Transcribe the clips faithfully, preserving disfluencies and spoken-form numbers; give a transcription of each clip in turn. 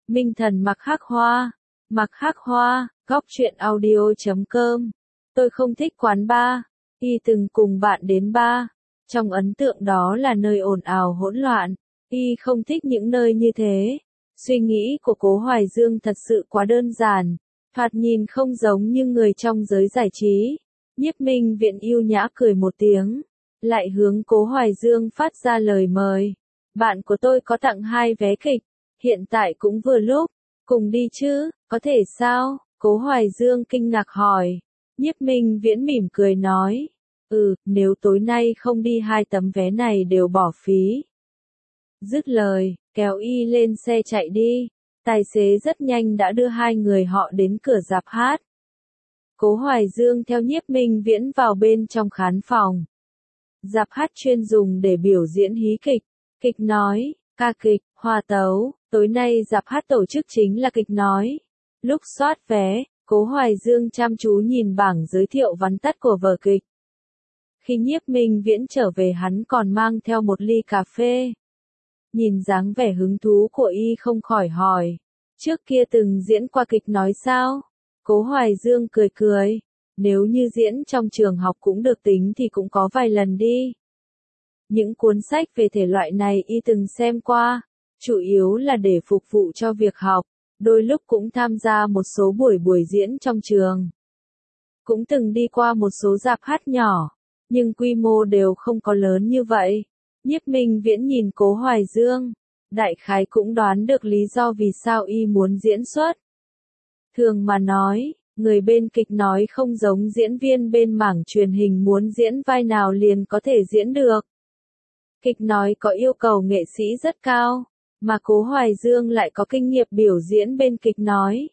Minh Thần Mặc Hắc Hoa, Mặc Hắc Hoa, góc truyện audio chấm com. Tôi không thích quán bar, y từng cùng bạn đến bar. Trong ấn tượng đó là nơi ồn ào hỗn loạn, y không thích những nơi như thế. Suy nghĩ của Cố Hoài Dương thật sự quá đơn giản, thoạt nhìn không giống như người trong giới giải trí. Nhiếp Minh Viễn yêu nhã cười một tiếng, lại hướng Cố Hoài Dương phát ra lời mời. Bạn của tôi có tặng hai vé kịch, hiện tại cũng vừa lúc, cùng đi chứ, có thể sao? Cố Hoài Dương kinh ngạc hỏi. Nhiếp Minh Viễn mỉm cười nói, ừ, nếu tối nay không đi hai tấm vé này đều bỏ phí. Dứt lời, kéo y lên xe chạy đi, tài xế rất nhanh đã đưa hai người họ đến cửa rạp hát. Cố Hoài Dương theo Nhiếp Minh Viễn vào bên trong khán phòng. Rạp hát chuyên dùng để biểu diễn hí kịch, kịch nói, ca kịch, hòa tấu, tối nay rạp hát tổ chức chính là kịch nói. Lúc soát vé, Cố Hoài Dương chăm chú nhìn bảng giới thiệu vắn tắt của vở kịch. Khi Nhiếp Minh Viễn trở về hắn còn mang theo một ly cà phê. Nhìn dáng vẻ hứng thú của y không khỏi hỏi, trước kia từng diễn qua kịch nói sao? Cố Hoài Dương cười cười, nếu như diễn trong trường học cũng được tính thì cũng có vài lần đi. Những cuốn sách về thể loại này y từng xem qua, chủ yếu là để phục vụ cho việc học, đôi lúc cũng tham gia một số buổi buổi diễn trong trường. Cũng từng đi qua một số rạp hát nhỏ, nhưng quy mô đều không có lớn như vậy. Nhiếp Minh Viễn nhìn Cố Hoài Dương, đại khái cũng đoán được lý do vì sao y muốn diễn xuất. Thường mà nói, người bên kịch nói không giống diễn viên bên mảng truyền hình muốn diễn vai nào liền có thể diễn được. Kịch nói có yêu cầu nghệ sĩ rất cao, mà Cố Hoài Dương lại có kinh nghiệm biểu diễn bên kịch nói.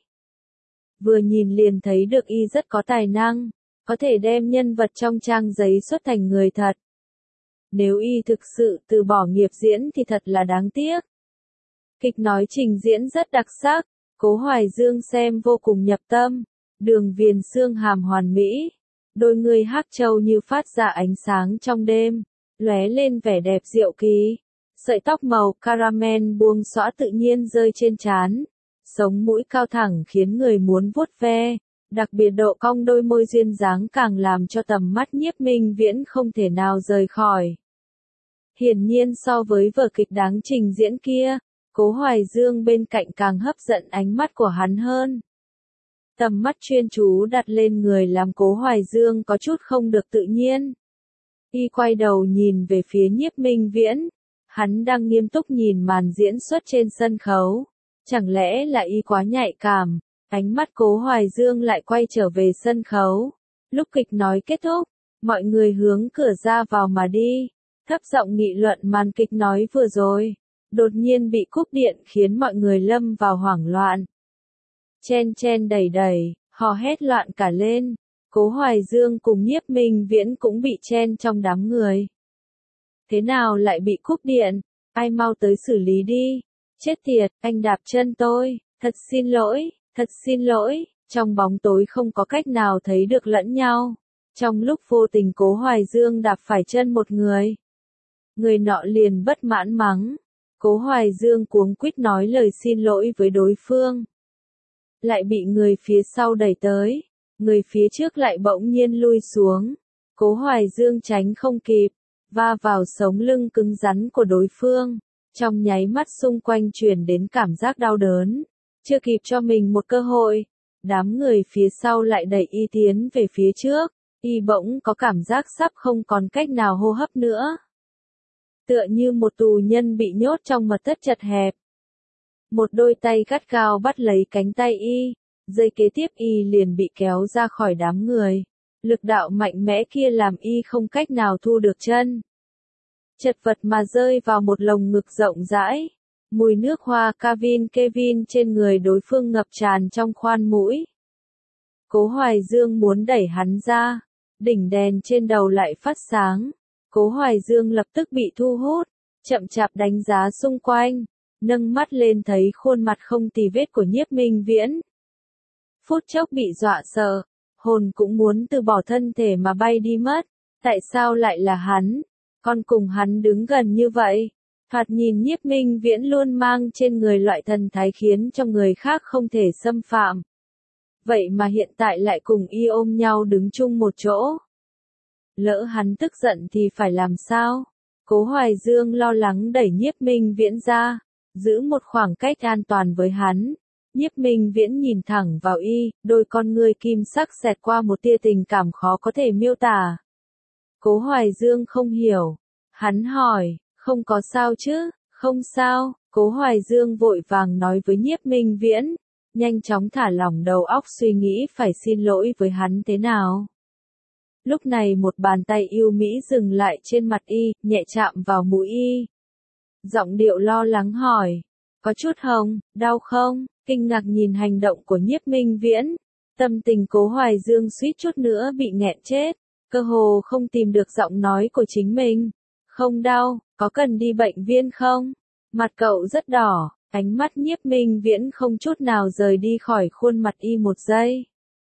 Vừa nhìn liền thấy được y rất có tài năng, có thể đem nhân vật trong trang giấy xuất thành người thật. Nếu y thực sự từ bỏ nghiệp diễn thì thật là đáng tiếc. Kịch nói trình diễn rất đặc sắc, Cố Hoài Dương xem vô cùng nhập tâm, đường viền xương hàm hoàn mỹ, đôi người hắc châu như phát ra ánh sáng trong đêm, lóe lên vẻ đẹp diệu kỳ, sợi tóc màu caramel buông xõa tự nhiên rơi trên trán, sống mũi cao thẳng khiến người muốn vuốt ve, đặc biệt độ cong đôi môi duyên dáng càng làm cho tầm mắt Nhiếp Minh Viễn không thể nào rời khỏi. Hiển nhiên so với vở kịch đáng trình diễn kia, Cố Hoài Dương bên cạnh càng hấp dẫn ánh mắt của hắn hơn. Tầm mắt chuyên chú đặt lên người làm Cố Hoài Dương có chút không được tự nhiên. Y quay đầu nhìn về phía Nhiếp Minh Viễn, hắn đang nghiêm túc nhìn màn diễn xuất trên sân khấu. Chẳng lẽ là y quá nhạy cảm, ánh mắt Cố Hoài Dương lại quay trở về sân khấu. Lúc kịch nói kết thúc, mọi người hướng cửa ra vào mà đi, thấp giọng nghị luận màn kịch nói vừa rồi. Đột nhiên bị cúp điện khiến mọi người lâm vào hoảng loạn. Chen chen đẩy đẩy, hò hét loạn cả lên. Cố Hoài Dương cùng Nhiếp Minh Viễn cũng bị chen trong đám người. Thế nào lại bị cúp điện? Ai mau tới xử lý đi. Chết tiệt, anh đạp chân tôi. Thật xin lỗi, thật xin lỗi. Trong bóng tối không có cách nào thấy được lẫn nhau. Trong lúc vô tình Cố Hoài Dương đạp phải chân một người. Người nọ liền bất mãn mắng. Cố Hoài Dương cuống quýt nói lời xin lỗi với đối phương. Lại bị người phía sau đẩy tới. Người phía trước lại bỗng nhiên lui xuống. Cố Hoài Dương tránh không kịp, va vào sống lưng cứng rắn của đối phương. Trong nháy mắt xung quanh truyền đến cảm giác đau đớn. Chưa kịp cho mình một cơ hội, đám người phía sau lại đẩy y tiến về phía trước. Y bỗng có cảm giác sắp không còn cách nào hô hấp nữa. Tựa như một tù nhân bị nhốt trong mật thất chật hẹp. Một đôi tay gắt gao bắt lấy cánh tay y, giây kế tiếp y liền bị kéo ra khỏi đám người. Lực đạo mạnh mẽ kia làm y không cách nào thu được chân. Chật vật mà rơi vào một lồng ngực rộng rãi. Mùi nước hoa Calvin Kevin trên người đối phương ngập tràn trong khoan mũi. Cố Hoài Dương muốn đẩy hắn ra, đỉnh đèn trên đầu lại phát sáng. Cố Hoài Dương lập tức bị thu hút, chậm chạp đánh giá xung quanh, nâng mắt lên thấy khuôn mặt không tì vết của Nhiếp Minh Viễn. Phút chốc bị dọa sợ, hồn cũng muốn từ bỏ thân thể mà bay đi mất, tại sao lại là hắn, còn cùng hắn đứng gần như vậy, Thoạt nhìn Nhiếp Minh Viễn luôn mang trên người loại thần thái khiến cho người khác không thể xâm phạm. Vậy mà hiện tại lại cùng y ôm nhau đứng chung một chỗ. Lỡ hắn tức giận thì phải làm sao? Cố Hoài Dương lo lắng đẩy Nhiếp Minh Viễn ra, giữ một khoảng cách an toàn với hắn. Nhiếp Minh Viễn nhìn thẳng vào y, đôi con ngươi kim sắc xẹt qua một tia tình cảm khó có thể miêu tả. Cố Hoài Dương không hiểu. Hắn hỏi, không có sao chứ? Không sao, Cố Hoài Dương vội vàng nói với Nhiếp Minh Viễn, nhanh chóng thả lỏng đầu óc suy nghĩ phải xin lỗi với hắn thế nào. Lúc này một bàn tay yêu mỹ dừng lại trên mặt y, nhẹ chạm vào mũi y. Giọng điệu lo lắng hỏi, có chút hồng, đau không? Kinh ngạc nhìn hành động của Nhiếp Minh Viễn, tâm tình Cố Hoài Dương suýt chút nữa bị nghẹn chết, cơ hồ không tìm được giọng nói của chính mình. Không đau, có cần đi bệnh viện không? Mặt cậu rất đỏ, ánh mắt Nhiếp Minh Viễn không chút nào rời đi khỏi khuôn mặt y một giây.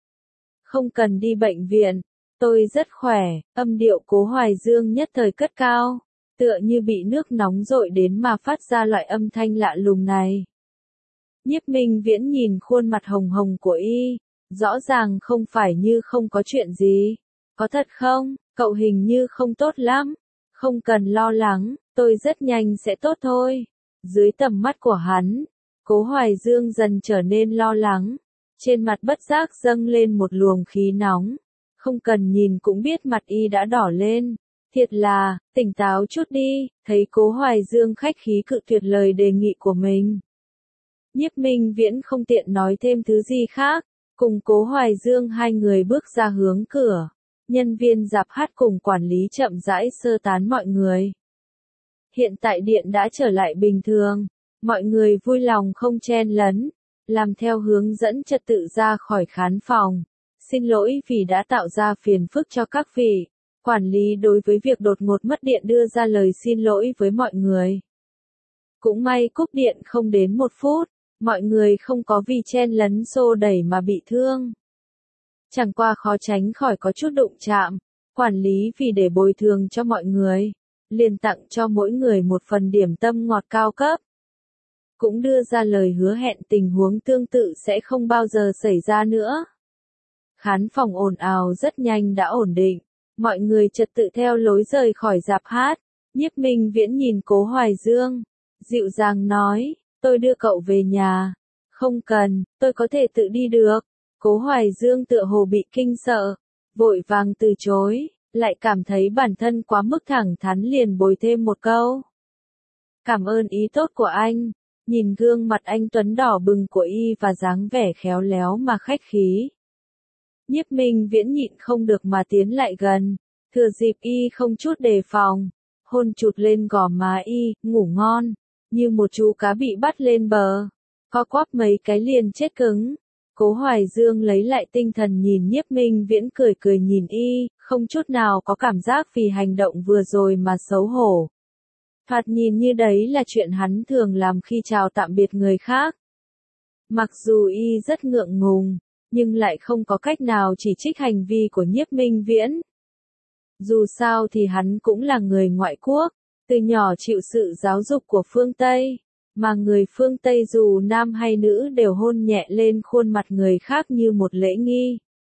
Không cần đi bệnh viện, tôi rất khỏe, âm điệu Cố Hoài Dương nhất thời cất cao, tựa như bị nước nóng dội đến mà phát ra loại âm thanh lạ lùng này. Nhiếp Minh Viễn nhìn khuôn mặt hồng hồng của y, rõ ràng không phải như không có chuyện gì. Có thật không? Cậu hình như không tốt lắm. Không cần lo lắng, tôi rất nhanh sẽ tốt thôi. Dưới tầm mắt của hắn, Cố Hoài Dương dần trở nên lo lắng. Trên mặt bất giác dâng lên một luồng khí nóng. Không cần nhìn cũng biết mặt y đã đỏ lên. Thiệt là, tỉnh táo chút đi, thấy Cố Hoài Dương khách khí cự tuyệt lời đề nghị của mình. Nhiếp Minh Viễn không tiện nói thêm thứ gì khác, cùng Cố Hoài Dương hai người bước ra hướng cửa. Nhân viên rạp hát cùng quản lý chậm rãi sơ tán mọi người. Hiện tại điện đã trở lại bình thường, mọi người vui lòng không chen lấn, làm theo hướng dẫn trật tự ra khỏi khán phòng. Xin lỗi vì đã tạo ra phiền phức cho các vị. Quản lý đối với việc đột ngột mất điện đưa ra lời xin lỗi với mọi người. Cũng may cúp điện không đến một phút, mọi người không có vì chen lấn xô đẩy mà bị thương. Chẳng qua khó tránh khỏi có chút đụng chạm, quản lý vì để bồi thường cho mọi người, liền tặng cho mỗi người một phần điểm tâm ngọt cao cấp. Cũng đưa ra lời hứa hẹn tình huống tương tự sẽ không bao giờ xảy ra nữa. Khán phòng ồn ào rất nhanh đã ổn định, mọi người trật tự theo lối rời khỏi rạp hát. Nhiếp Minh Viễn nhìn Cố Hoài Dương, dịu dàng nói, tôi đưa cậu về nhà. Không cần, tôi có thể tự đi được. Cố Hoài Dương tựa hồ bị kinh sợ, vội vàng từ chối, lại cảm thấy bản thân quá mức thẳng thắn liền bồi thêm một câu. Cảm ơn ý tốt của anh. Nhìn gương mặt anh tuấn đỏ bừng của y và dáng vẻ khéo léo mà khách khí. Nhiếp Minh Viễn nhịn không được mà tiến lại gần, thừa dịp y không chút đề phòng, hôn chụt lên gò má y, ngủ ngon, như một chú cá bị bắt lên bờ, co quắp mấy cái liền chết cứng. Cố Hoài Dương lấy lại tinh thần nhìn Nhiếp Minh Viễn cười cười nhìn y, không chút nào có cảm giác vì hành động vừa rồi mà xấu hổ. Thoạt nhìn như đấy là chuyện hắn thường làm khi chào tạm biệt người khác. Mặc dù y rất ngượng ngùng, nhưng lại không có cách nào chỉ trích hành vi của Nhiếp Minh Viễn. Dù sao thì hắn cũng là người ngoại quốc, từ nhỏ chịu sự giáo dục của phương Tây, mà người phương Tây dù nam hay nữ đều hôn nhẹ lên khuôn mặt người khác như một lễ nghi.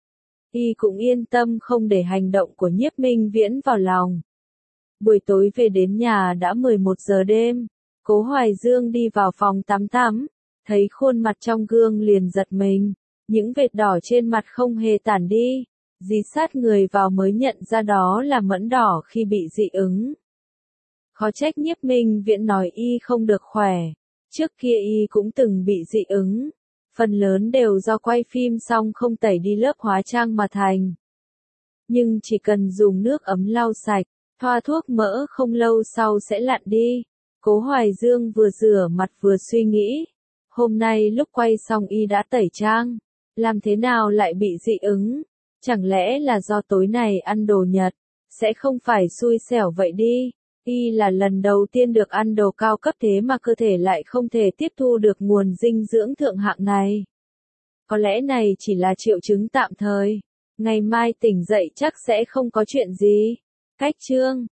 Y cũng yên tâm không để hành động của Nhiếp Minh Viễn vào lòng. Buổi tối về đến nhà đã mười một giờ đêm, Cố Hoài Dương đi vào phòng tắm tắm, thấy khuôn mặt trong gương liền giật mình, những vệt đỏ trên mặt không hề tản đi, dí sát người vào mới nhận ra đó là mẫn đỏ khi bị dị ứng. Khó trách Nhiếp Minh Viễn nói y không được khỏe, trước kia y cũng từng bị dị ứng, phần lớn đều do quay phim xong không tẩy đi lớp hóa trang mà thành. Nhưng chỉ cần dùng nước ấm lau sạch, thoa thuốc mỡ không lâu sau sẽ lặn đi. Cố Hoài Dương vừa rửa mặt vừa suy nghĩ, hôm nay lúc quay xong y đã tẩy trang, làm thế nào lại bị dị ứng? Chẳng lẽ là do tối này ăn đồ Nhật, sẽ không phải xui xẻo vậy đi. Y là lần đầu tiên được ăn đồ cao cấp thế mà cơ thể lại không thể tiếp thu được nguồn dinh dưỡng thượng hạng này. Có lẽ này chỉ là triệu chứng tạm thời, ngày mai tỉnh dậy chắc sẽ không có chuyện gì. Cách chương